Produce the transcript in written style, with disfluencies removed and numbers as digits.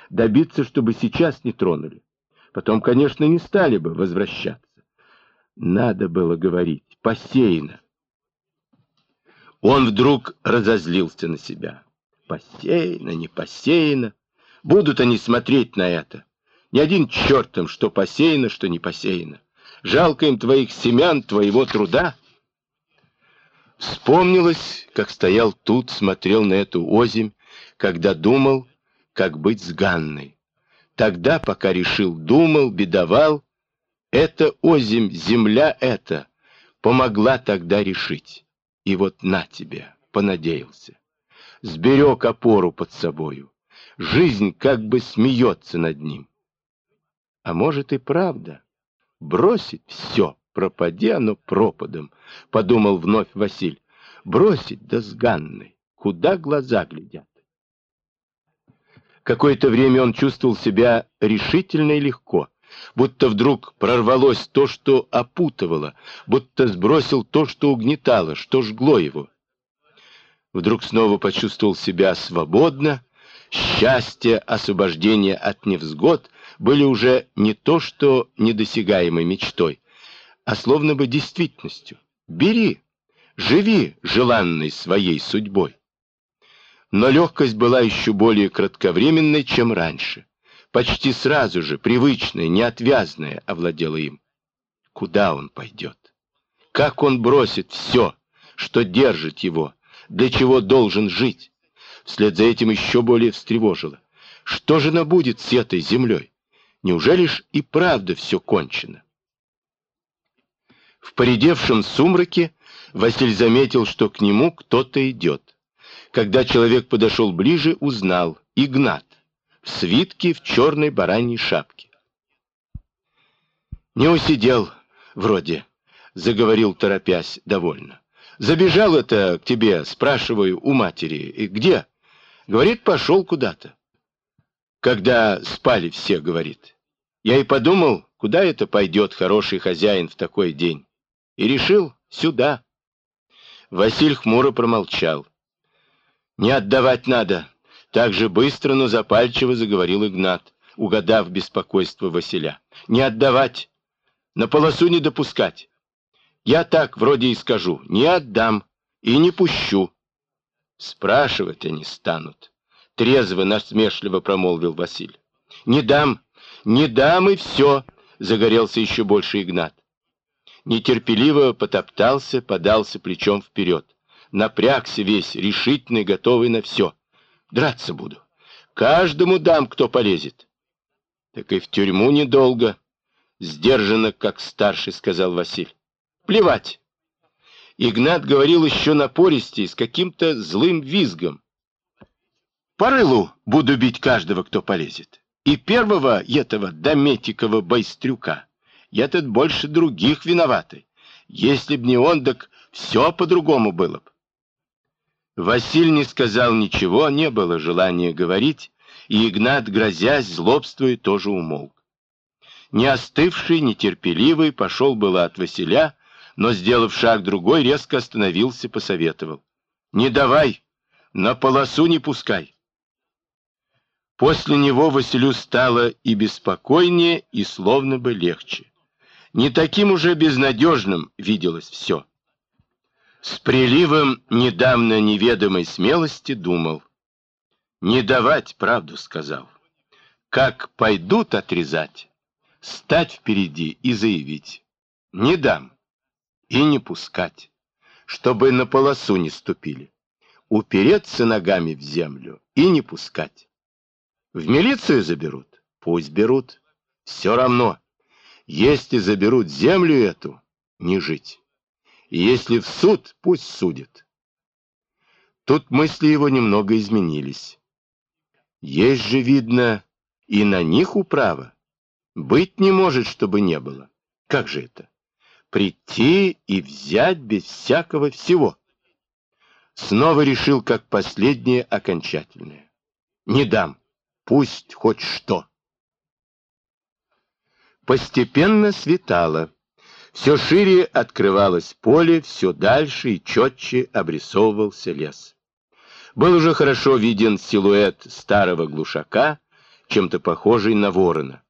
добиться, чтобы сейчас не тронули. Потом, конечно, не стали бы возвращаться. Надо было говорить, посеяно. Он вдруг разозлился на себя. Посеяно, не посеяно. Будут они смотреть на это. Ни один черт им, что посеяно, что не посеяно. Жалко им твоих семян, твоего труда. Вспомнилось, как стоял тут, смотрел на эту озимь, когда думал, как быть с Ганной. Тогда, пока решил, думал, бедовал, эта озимь, земля эта, помогла тогда решить. И вот на тебе, понадеялся. Сберег опору под собою. Жизнь как бы смеется над ним. А может и правда, бросить все, пропади оно пропадом, подумал вновь Василь. Бросить, да с Ганной, куда глаза глядят. Какое-то время он чувствовал себя решительно и легко, будто вдруг прорвалось то, что опутывало, будто сбросил то, что угнетало, что жгло его. Вдруг снова почувствовал себя свободно, счастье, освобождение от невзгод были уже не то, что недосягаемой мечтой, а словно бы действительностью. Бери, живи желанной своей судьбой. Но легкость была еще более кратковременной, чем раньше. Почти сразу же, привычная, неотвязная, овладела им. Куда он пойдет? Как он бросит все, что держит его, для чего должен жить? Вслед за этим еще более встревожило. Что же набудет с этой землей? Неужели ж и правда все кончено? В поредевшем сумраке Василь заметил, что к нему кто-то идет. Когда человек подошел ближе, узнал — Игнат, в свитке, в черной бараньей шапке. «Не усидел, вроде», — заговорил, торопясь, довольно. «Забежал это к тебе, спрашиваю у матери. И где?» Говорит, пошел куда-то. Когда спали все, говорит. Я и подумал, куда это пойдет хороший хозяин в такой день. И решил, сюда. Василь хмуро промолчал. «Не отдавать надо», — так же быстро, но запальчиво заговорил Игнат, угадав беспокойство Василя. «Не отдавать, на полосу не допускать. Я так вроде и скажу, не отдам и не пущу». «Спрашивать они станут», — трезво, насмешливо промолвил Василь. «Не дам и все», — загорелся еще больше Игнат. Нетерпеливо потоптался, подался плечом вперед. Напрягся весь, решительный, готовый на все. «Драться буду. Каждому дам, кто полезет». «Так и в тюрьму недолго», — сдержанно, как старший, сказал Василь. «Плевать». Игнат говорил еще напористей, с каким-то злым визгом. «По рылу буду бить каждого, кто полезет. И первого этого Дометикова байстрюка. Я-то больше других виноватый. Если б не он, так все по-другому было б». Василь не сказал ничего, не было желания говорить, и Игнат, грозясь, злобствуя, тоже умолк. Не остывший, нетерпеливый, пошел было от Василя, но, сделав шаг другой, резко остановился, посоветовал. «Не давай, на полосу не пускай». После него Василю стало и беспокойнее, и словно бы легче. Не таким уже безнадежным виделось все. С приливом недавно неведомой смелости думал. Не давать, правду сказал. Как пойдут отрезать, стать впереди и заявить. Не дам и не пускать, чтобы на полосу не ступили. Упереться ногами в землю и не пускать. В милицию заберут? Пусть берут. Все равно. Если заберут землю эту, не жить. И если в суд, пусть судят. Тут мысли его немного изменились. Есть же, видно, и на них управа. Быть не может, чтобы не было. Как же это? Прийти и взять без всякого всего. Снова решил, как последнее окончательное. Не дам, пусть хоть что. Постепенно светало. Все шире открывалось поле, все дальше и четче обрисовывался лес. Был уже хорошо виден силуэт старого глушака, чем-то похожий на ворона.